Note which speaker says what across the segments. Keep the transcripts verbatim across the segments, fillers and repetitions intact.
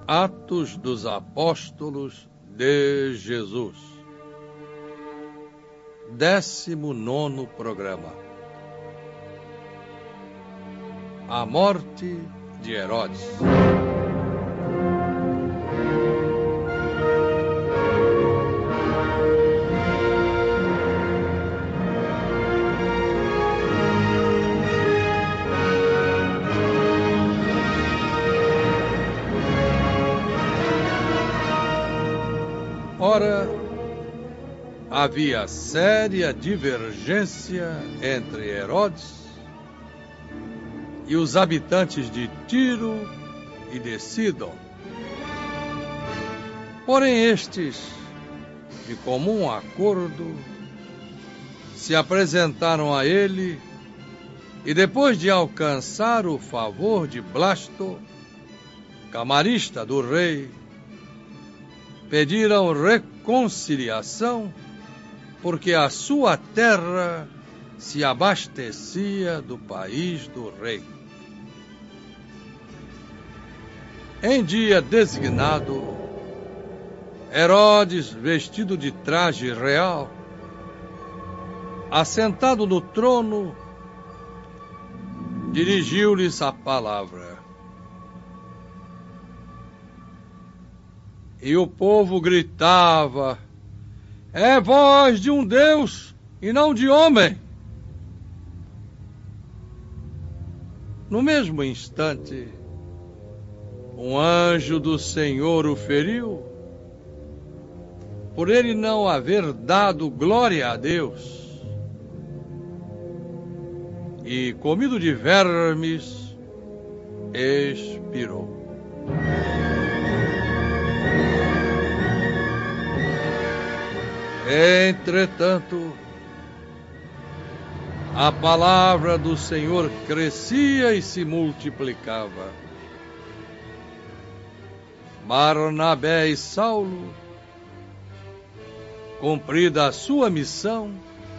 Speaker 1: Atos dos Apóstolos de Jesus. Décimo nono programa. A morte de Herodes. Ora, havia séria divergência entre Herodes e os habitantes de Tiro e de Sidom. Porém, estes, de comum acordo, se apresentaram a ele e, depois de alcançar o favor de Blasto, camarista do rei, pediram reconciliação, porque a sua terra se abastecia do país do rei. Em dia designado, Herodes, vestido de traje real, assentado no trono, dirigiu-lhes a palavra. E o povo gritava: é voz de um Deus e não de homem. No mesmo instante, um anjo do Senhor o feriu, por ele não haver dado glória a Deus. E, comido de vermes, expirou. Entretanto, a palavra do Senhor crescia e se multiplicava. Barnabé e Saulo, cumprida a sua missão,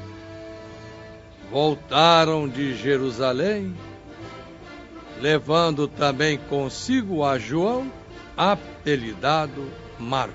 Speaker 1: voltaram de Jerusalém, levando também consigo a João, apelidado Marcos.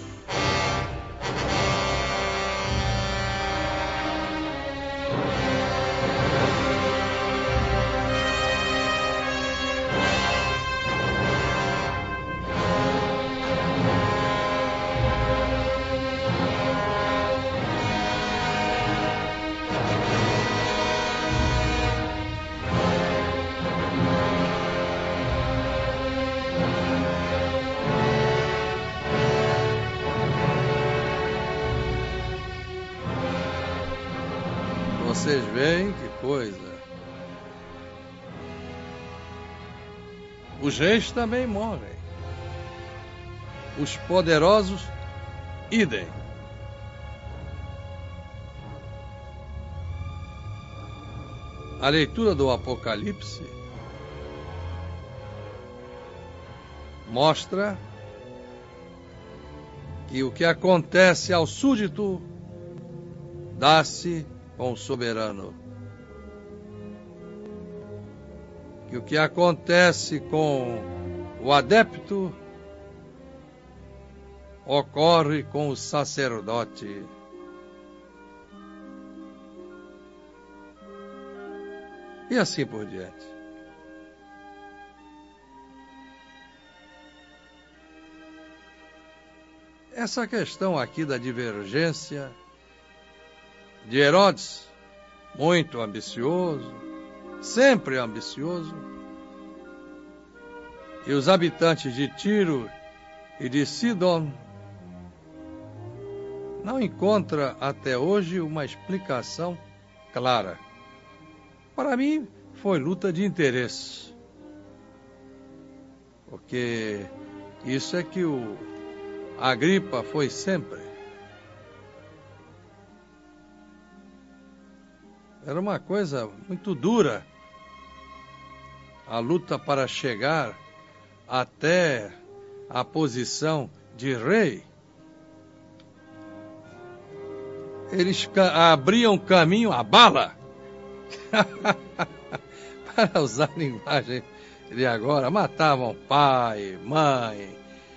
Speaker 1: Vocês veem que coisa. Os reis também morrem. Os poderosos, idem. A leitura do Apocalipse mostra que o que acontece ao súdito dá-se com o soberano. Que o que acontece com o adepto ocorre com o sacerdote. E assim por diante. Essa questão aqui da divergência de Herodes, muito ambicioso, sempre ambicioso, e os habitantes de Tiro e de Sidom, não encontra até hoje uma explicação clara. Para mim, foi luta de interesse, porque isso é que o Agripa foi sempre. Era uma coisa muito dura a luta para chegar até a posição de rei. Eles abriam caminho à bala. Para usar a linguagem de agora, matavam pai, mãe,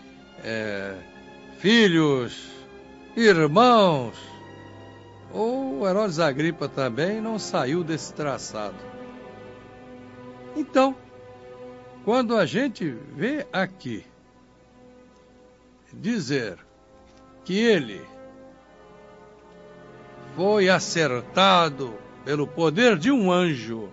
Speaker 1: é, filhos, irmãos. O Herodes Agripa também não saiu desse traçado. Então, quando a gente vê aqui dizer que ele foi acertado pelo poder de um anjo,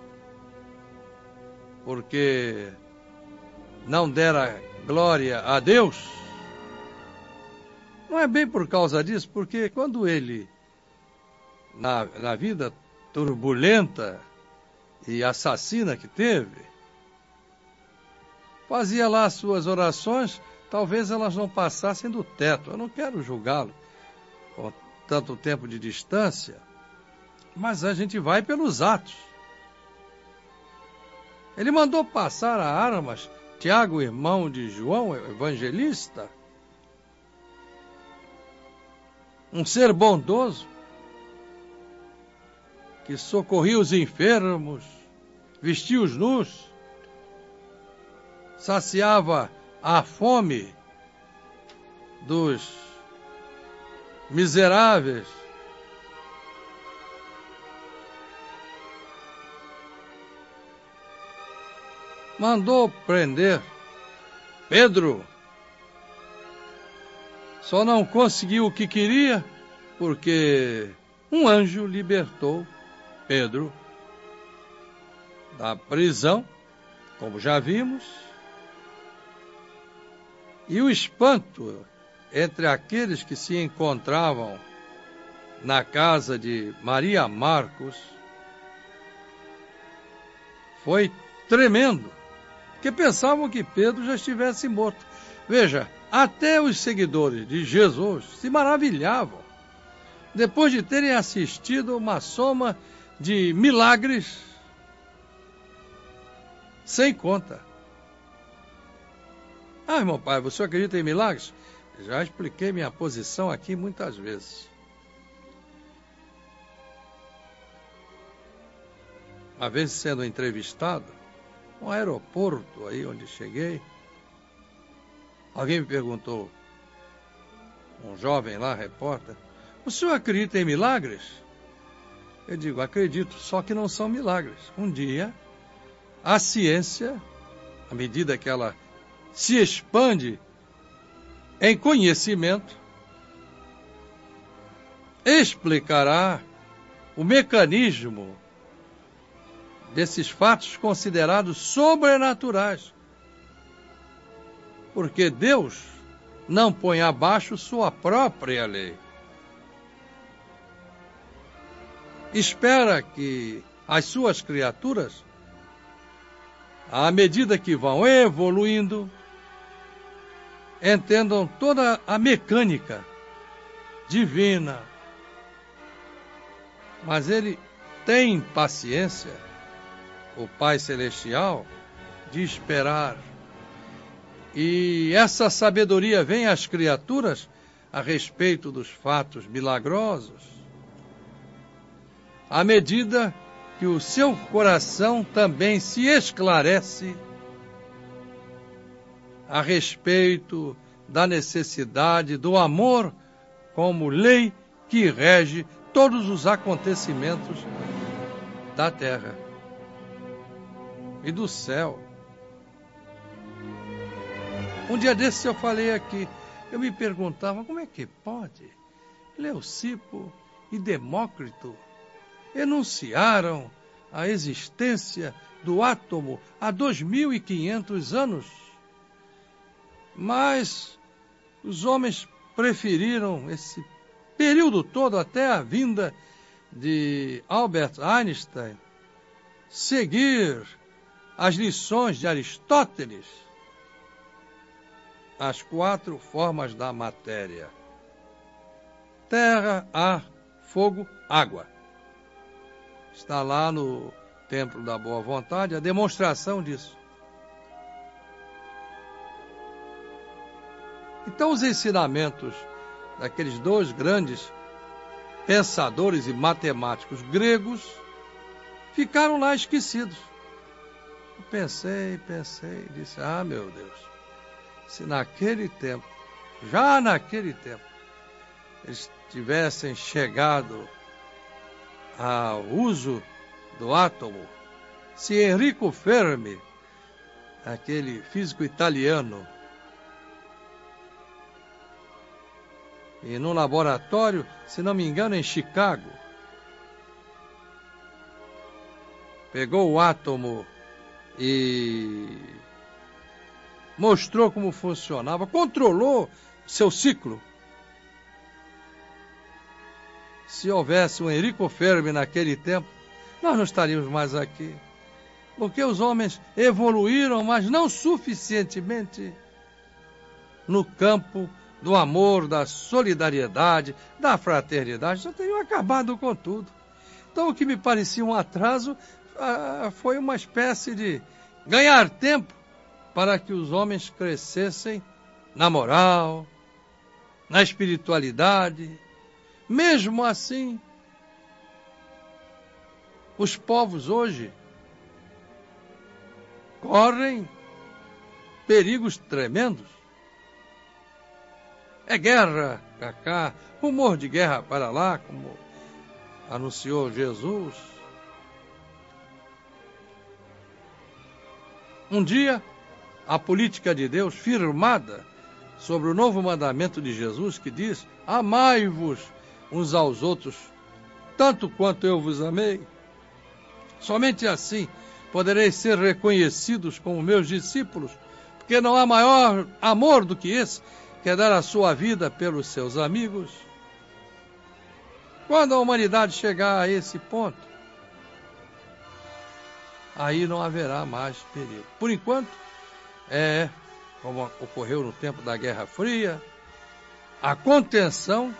Speaker 1: porque não dera glória a Deus, não é bem por causa disso, porque quando ele, na, na vida turbulenta e assassina que teve, fazia lá as suas orações, talvez elas não passassem do teto. Eu não quero julgá-lo com tanto tempo de distância, mas a gente vai pelos atos. Ele mandou passar a armas Tiago, irmão de João, evangelista, um ser bondoso, que socorria os enfermos, vestia os nus, saciava a fome dos miseráveis. Mandou prender Pedro. Só não conseguiu o que queria porque um anjo libertou Pedro da prisão, como já vimos. E o espanto entre aqueles que se encontravam na casa de Maria Marcos foi tremendo, porque pensavam que Pedro já estivesse morto. Veja, até os seguidores de Jesus se maravilhavam, depois de terem assistido uma soma de milagres sem conta. Ah, irmão pai, você acredita em milagres? Já expliquei minha posição aqui muitas vezes. Uma vez sendo entrevistado, no aeroporto aí onde cheguei, alguém me perguntou, um jovem lá, repórter, o senhor acredita em milagres? Eu digo, acredito, só que não são milagres. Um dia, a ciência, à medida que ela se expande em conhecimento, explicará o mecanismo desses fatos considerados sobrenaturais. Porque Deus não põe abaixo sua própria lei. Espera que as suas criaturas, à medida que vão evoluindo, entendam toda a mecânica divina. Mas ele tem paciência, o Pai Celestial, de esperar. E essa sabedoria vem às criaturas a respeito dos fatos milagrosos, à medida que o seu coração também se esclarece a respeito da necessidade do amor como lei que rege todos os acontecimentos da terra e do céu. Um dia desses eu falei aqui, eu me perguntava como é que pode Leucipo e Demócrito enunciaram a existência do átomo há dois mil e quinhentos anos, mas os homens preferiram esse período todo até a vinda de Albert Einstein seguir as lições de Aristóteles, as quatro formas da matéria: terra, ar, fogo, água. Está lá no Templo da Boa Vontade a demonstração disso. Então, os ensinamentos daqueles dois grandes pensadores e matemáticos gregos ficaram lá esquecidos. Eu pensei, pensei, disse, ah, meu Deus, se naquele tempo já naquele tempo, eles tivessem chegado ao uso do átomo, se Enrico Fermi, aquele físico italiano, e num laboratório, se não me engano, em Chicago, pegou o átomo e mostrou como funcionava, controlou seu ciclo. Se houvesse um Enrico Fermi naquele tempo, nós não estaríamos mais aqui. Porque os homens evoluíram, mas não suficientemente no campo do amor, da solidariedade, da fraternidade. Já teriam acabado com tudo. Então, o que me parecia um atraso ah, foi uma espécie de ganhar tempo para que os homens crescessem na moral, na espiritualidade. Mesmo assim, os povos hoje correm perigos tremendos. É guerra para cá, rumor de guerra para lá, como anunciou Jesus. Um dia, a política de Deus, firmada sobre o novo mandamento de Jesus, que diz: amai-vos uns aos outros, tanto quanto eu vos amei. Somente assim podereis ser reconhecidos como meus discípulos, porque não há maior amor do que esse, que é dar a sua vida pelos seus amigos. Quando a humanidade chegar a esse ponto, aí não haverá mais perigo. Por enquanto, é, como ocorreu no tempo da Guerra Fria, a contenção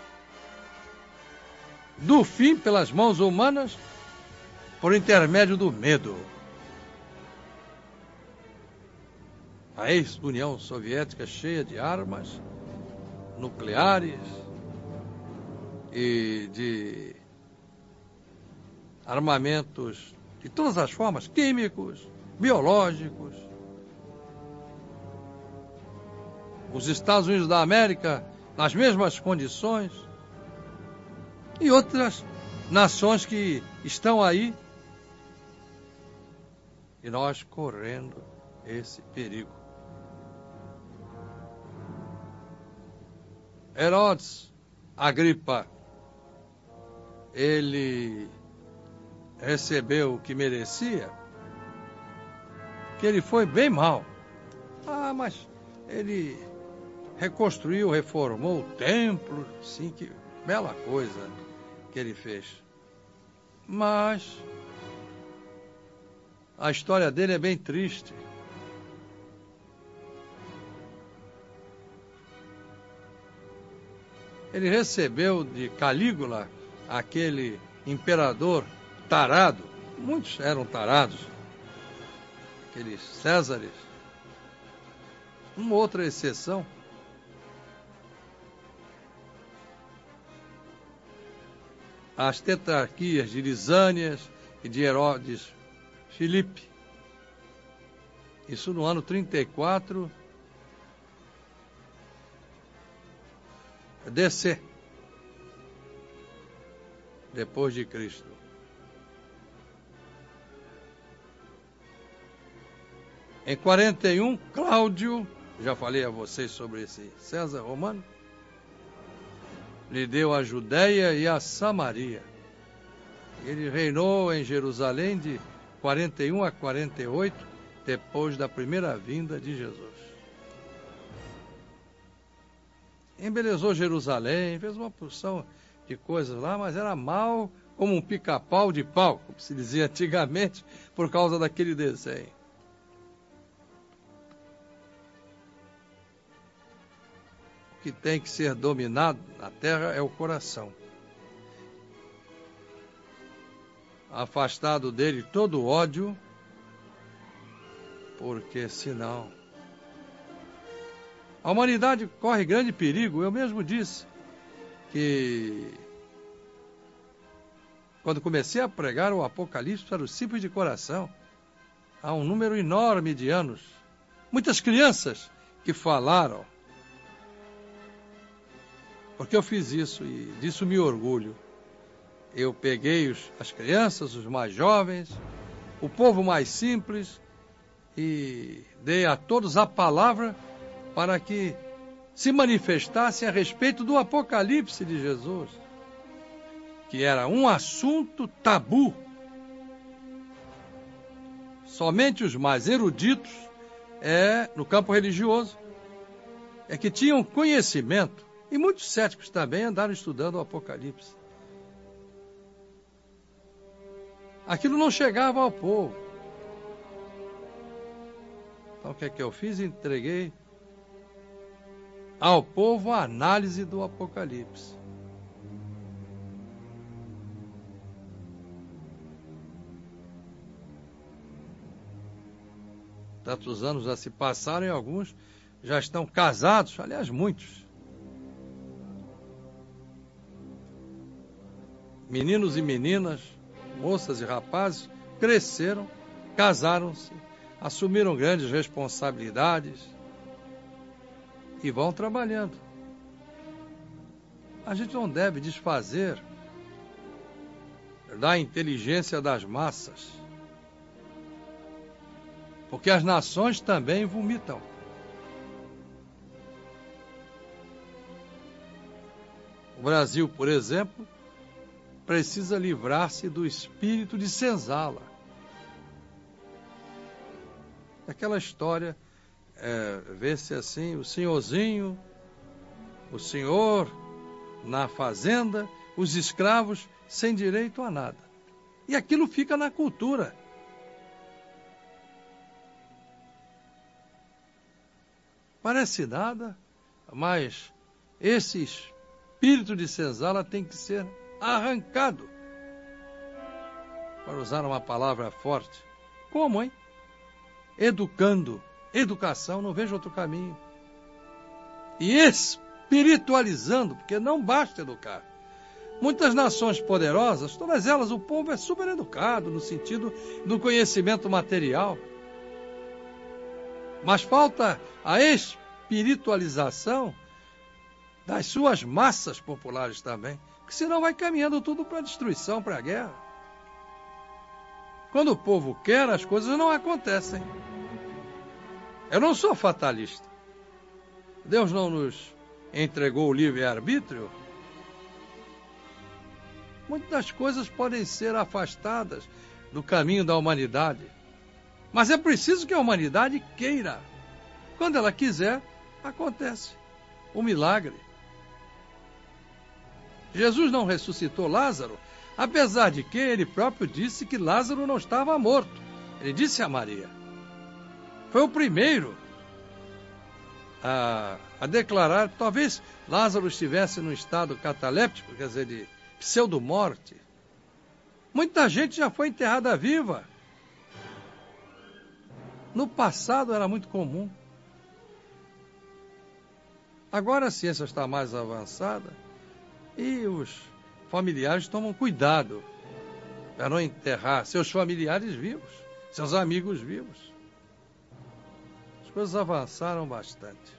Speaker 1: do fim pelas mãos humanas por intermédio do medo. A ex-União Soviética cheia de armas nucleares e de armamentos de todas as formas, químicos, biológicos. Os Estados Unidos da América nas mesmas condições e outras nações que estão aí e nós correndo esse perigo. Herodes Agripa, ele recebeu o que merecia, que ele foi bem mal. Ah, mas ele reconstruiu, reformou o templo, sim, que bela coisa que ele fez. Mas a história dele é bem triste. Ele recebeu de Calígula, aquele imperador tarado, muitos eram tarados, aqueles Césares, uma outra exceção. As tetrarquias de Lisânias e de Herodes Filipe. Isso no ano trinta e quatro D C, depois de Cristo. Em quarenta e um, Cláudio, já falei a vocês sobre esse César romano, lhe deu a Judéia e a Samaria. Ele reinou em Jerusalém de quarenta e um a quarenta e oito, depois da primeira vinda de Jesus. Embelezou Jerusalém, fez uma porção de coisas lá, mas era mal como um pica-pau de pau, como se dizia antigamente, por causa daquele desenho. O que tem que ser dominado na terra é o coração. Afastado dele todo o ódio, porque senão a humanidade corre grande perigo. Eu mesmo disse que quando comecei a pregar o Apocalipse para os simples de coração, há um número enorme de anos, muitas crianças que falaram Porque eu fiz isso e disso me orgulho. Eu peguei os, as crianças, os mais jovens, o povo mais simples e dei a todos a palavra para que se manifestassem a respeito do Apocalipse de Jesus, que era um assunto tabu. Somente os mais eruditos, é, no campo religioso, é que tinham conhecimento, e muitos céticos também andaram estudando o Apocalipse. Aquilo não chegava ao povo. Então o que é que eu fiz? Entreguei ao povo a análise do Apocalipse. Tantos anos já se passaram e alguns já estão casados, aliás, muitos. Meninos e meninas, moças e rapazes, cresceram, casaram-se, assumiram grandes responsabilidades e vão trabalhando. A gente não deve desfazer da inteligência das massas, porque as nações também vomitam. O Brasil, por exemplo, precisa livrar-se do espírito de senzala. Aquela história, é, vê-se assim, o senhorzinho, o senhor na fazenda, os escravos sem direito a nada. E aquilo fica na cultura. Parece nada, mas esse espírito de senzala tem que ser arrancado. Para usar uma palavra forte. Como, hein? Educando. Educação, não vejo outro caminho. E espiritualizando, porque não basta educar. Muitas nações poderosas, todas elas, o povo é super educado no sentido do conhecimento material. Mas falta a espiritualização das suas massas populares também, porque senão vai caminhando tudo para a destruição, para a guerra. Quando o povo quer, as coisas não acontecem. Eu não sou fatalista. Deus não nos entregou o livre-arbítrio. Muitas coisas podem ser afastadas do caminho da humanidade. Mas é preciso que a humanidade queira. Quando ela quiser, acontece o milagre. Jesus não ressuscitou Lázaro, apesar de que ele próprio disse que Lázaro não estava morto. Ele disse a Maria. Foi o primeiro a, a declarar que talvez Lázaro estivesse num estado cataléptico, quer dizer, de pseudo-morte. Muita gente já foi enterrada viva. No passado era muito comum. Agora a ciência está mais avançada e os familiares tomam cuidado para não enterrar seus familiares vivos, seus amigos vivos. As coisas avançaram bastante.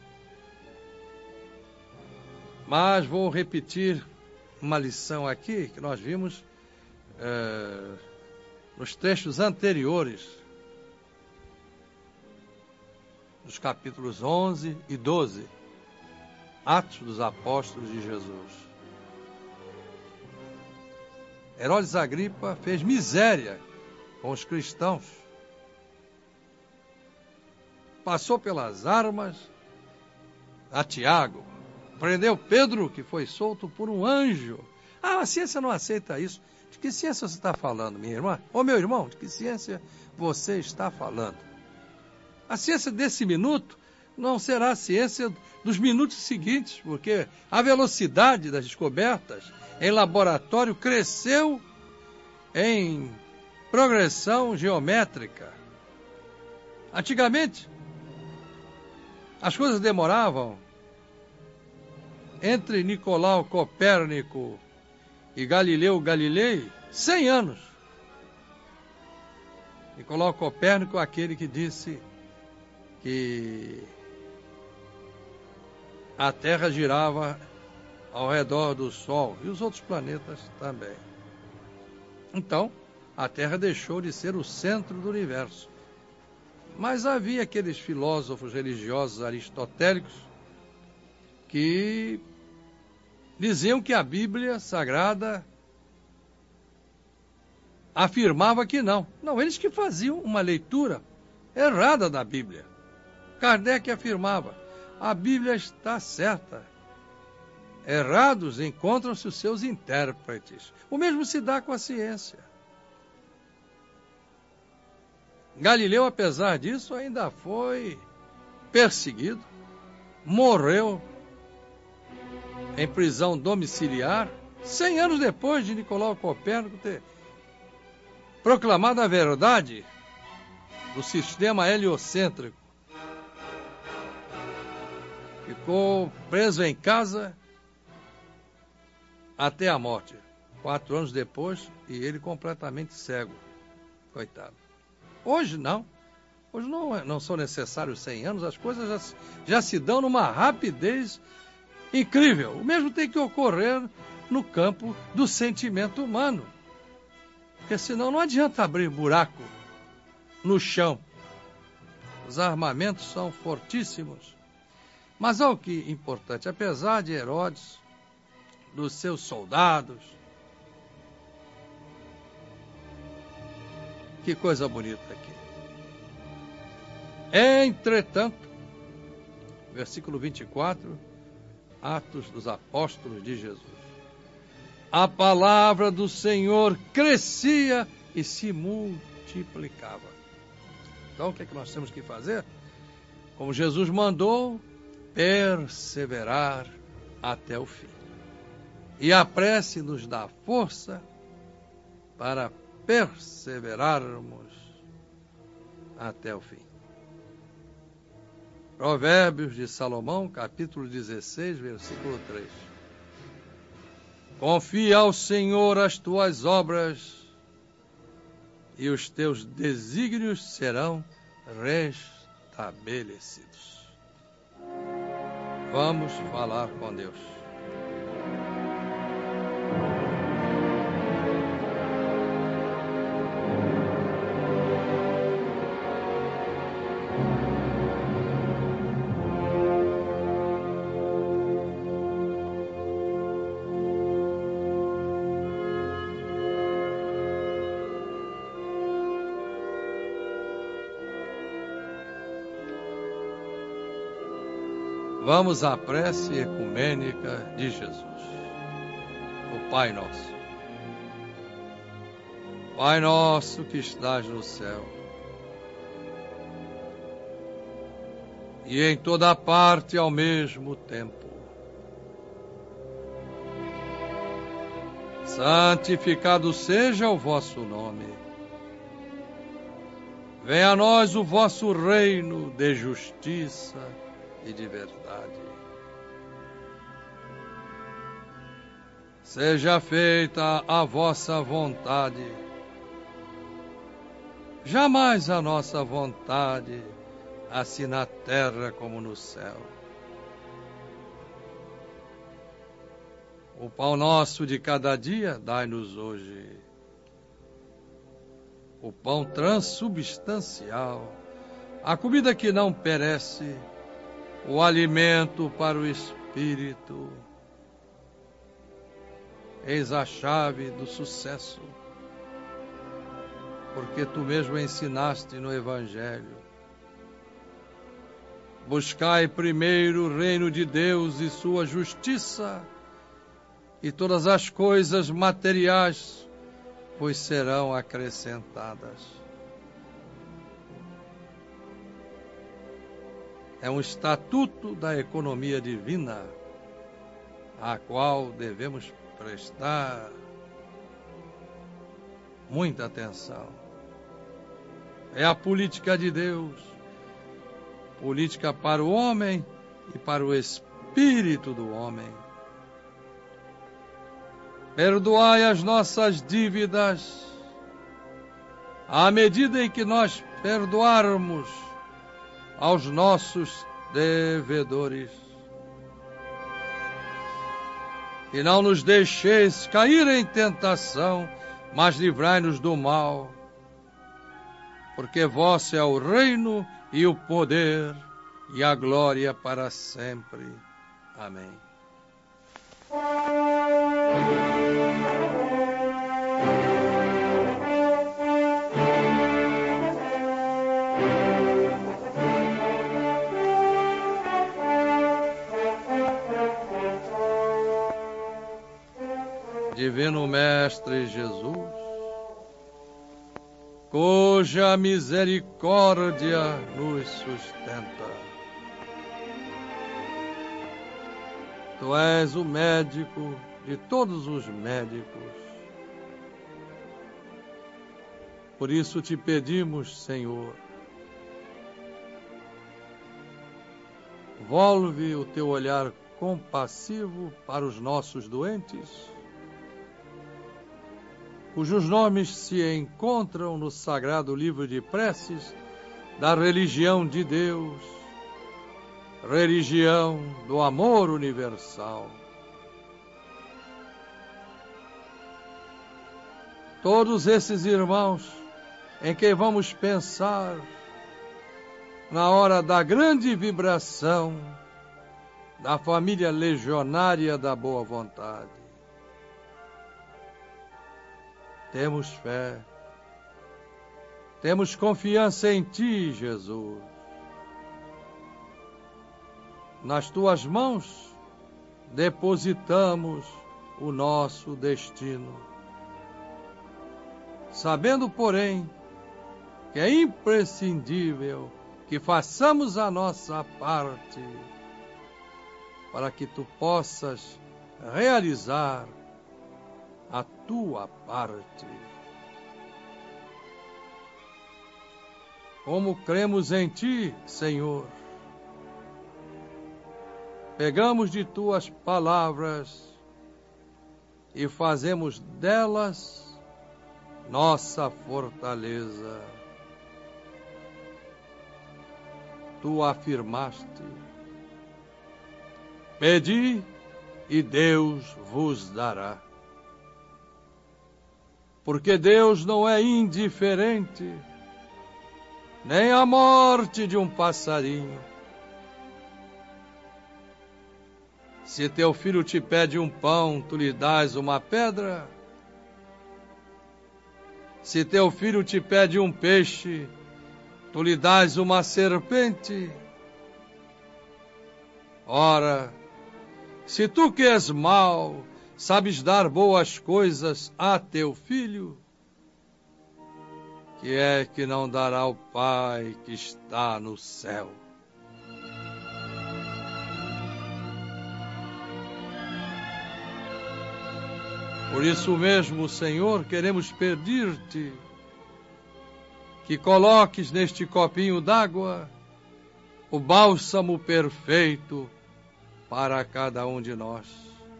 Speaker 1: Mas vou repetir uma lição aqui que nós vimos é, nos textos anteriores, nos capítulos onze e doze, Atos dos Apóstolos de Jesus. Herodes Agripa fez miséria com os cristãos. Passou pelas armas a Tiago. Prendeu Pedro, que foi solto por um anjo. Ah, a ciência não aceita isso. De que ciência você está falando, minha irmã? Ô, meu irmão, de que ciência você está falando? A ciência desse minuto não será a ciência dos minutos seguintes, porque a velocidade das descobertas em laboratório cresceu em progressão geométrica. Antigamente, as coisas demoravam entre Nicolau Copérnico e Galileu Galilei cem anos. Nicolau Copérnico, aquele que disse que a Terra girava ao redor do Sol e os outros planetas também. Então, a Terra deixou de ser o centro do universo. Mas havia aqueles filósofos religiosos aristotélicos que diziam que a Bíblia Sagrada afirmava que não. Não, eles que faziam uma leitura errada da Bíblia. Kardec afirmava, a Bíblia está certa. Errados encontram-se os seus intérpretes. O mesmo se dá com a ciência. Galileu, apesar disso, ainda foi perseguido, morreu em prisão domiciliar, cem anos depois de Nicolau Copérnico ter proclamado a verdade do sistema heliocêntrico. Ficou preso em casa até a morte, quatro anos depois, e ele completamente cego. Coitado. Hoje não. Hoje não, não são necessários cem anos, as coisas já, já se dão numa rapidez incrível. O mesmo tem que ocorrer no campo do sentimento humano. Porque senão não adianta abrir buraco no chão. Os armamentos são fortíssimos. Mas olha o que é importante, apesar de Herodes, dos seus soldados, que coisa bonita aqui. Entretanto, versículo vinte e quatro, Atos dos Apóstolos de Jesus. A palavra do Senhor crescia e se multiplicava. Então, o que é que nós temos que fazer? Como Jesus mandou, perseverar até o fim. E a prece nos dá força para perseverarmos até o fim. Provérbios de Salomão, capítulo dezesseis, versículo três. Confia ao Senhor as tuas obras e os teus desígnios serão restabelecidos. Vamos falar com Deus. Vamos à prece ecumênica de Jesus. O Pai Nosso. Pai nosso que estás no céu, e em toda parte ao mesmo tempo, santificado seja o vosso nome. Venha a nós o vosso reino de justiça e de verdade. Seja feita a vossa vontade, jamais a nossa vontade, assim na terra como no céu. O pão nosso de cada dia dai-nos hoje. O pão transubstancial, a comida que não perece, o alimento para o espírito. Eis a chave do sucesso, porque tu mesmo ensinaste no Evangelho. Buscai primeiro o reino de Deus e sua justiça, e todas as coisas materiais vos serão acrescentadas. É um estatuto da economia divina, a qual devemos prestar muita atenção. É a política de Deus, política para o homem e para o espírito do homem. Perdoai as nossas dívidas, à medida em que nós perdoarmos aos nossos devedores. e não nos deixeis cair em tentação, mas livrai-nos do mal. Porque vosso é o reino e o poder e a glória para sempre. Amém. Divino Mestre Jesus, cuja misericórdia nos sustenta. Tu és o médico de todos os médicos. Por isso te pedimos, Senhor, volve o teu olhar compassivo para os nossos doentes, cujos nomes se encontram no Sagrado Livro de Preces da religião de Deus, religião do amor universal. Todos esses irmãos em quem vamos pensar na hora da grande vibração da família legionária da boa vontade. Temos fé, temos confiança em Ti, Jesus. Nas Tuas mãos depositamos o nosso destino, sabendo, porém, que é imprescindível que façamos a nossa parte para que Tu possas realizar a Tua parte. Como cremos em Ti, Senhor, pegamos de Tuas palavras e fazemos delas nossa fortaleza. Tu afirmaste: pedi e Deus vos dará. Porque Deus não é indiferente, nem à morte de um passarinho. Se teu filho te pede um pão, tu lhe dás uma pedra? Se teu filho te pede um peixe, tu lhe dás uma serpente? Ora, se tu que és mau, sabes dar boas coisas a teu filho, que é que não dará ao Pai que está no céu? Por isso mesmo, Senhor, queremos pedir-te que coloques neste copinho d'água o bálsamo perfeito para cada um de nós.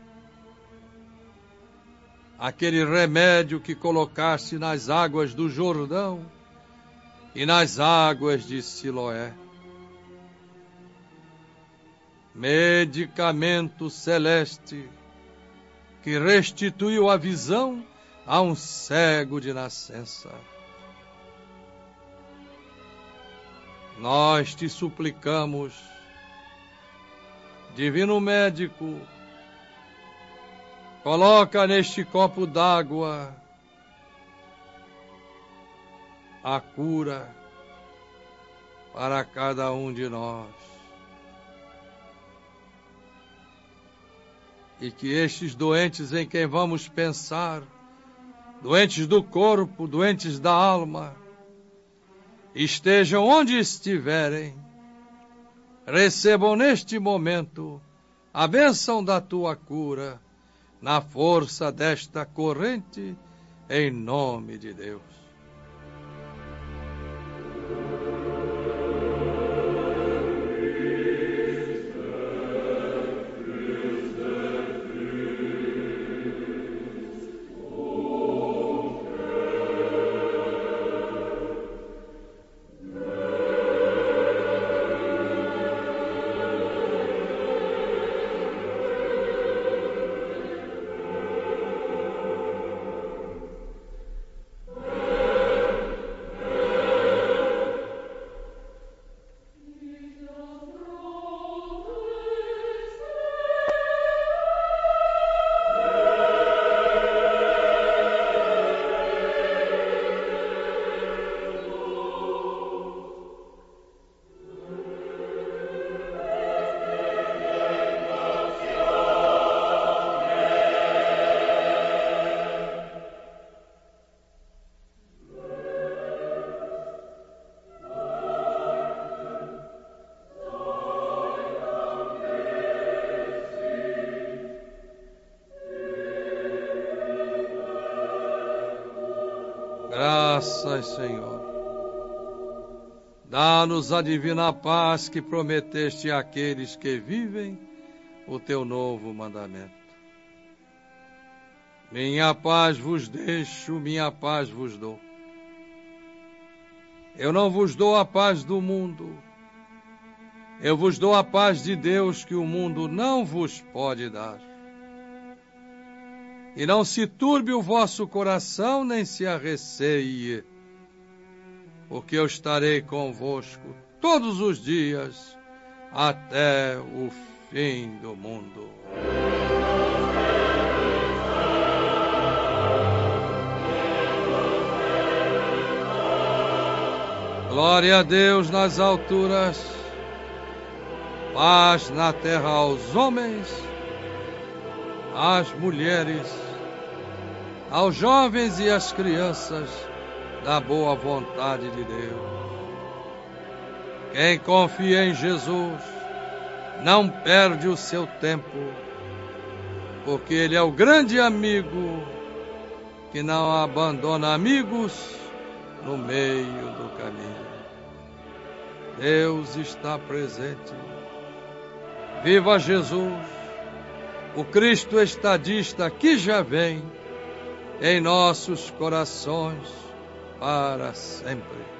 Speaker 1: Aquele remédio que colocaste nas águas do Jordão e nas águas de Siloé. Medicamento celeste que restituiu a visão a um cego de nascença. Nós te suplicamos, Divino Médico, coloca neste copo d'água a cura para cada um de nós. E que estes doentes em quem vamos pensar, doentes do corpo, doentes da alma, estejam onde estiverem, recebam neste momento a bênção da tua cura, na força desta corrente, em nome de Deus. graças, Senhor. Dá-nos a divina paz que prometeste àqueles que vivem o teu novo mandamento. Minha paz vos deixo, minha paz vos dou. Eu não vos dou a paz do mundo. Eu vos dou a paz de Deus que o mundo não vos pode dar. E não se turbe o vosso coração, nem se arreceie, porque eu estarei convosco todos os dias, até o fim do mundo. Glória a Deus nas alturas, paz na terra aos homens, às mulheres, aos jovens e às crianças, da boa vontade de Deus. Quem confia em Jesus não perde o seu tempo, porque Ele é o grande amigo que não abandona amigos no meio do caminho. Deus está presente. Viva Jesus, o Cristo estadista que já vem em nossos corações para sempre.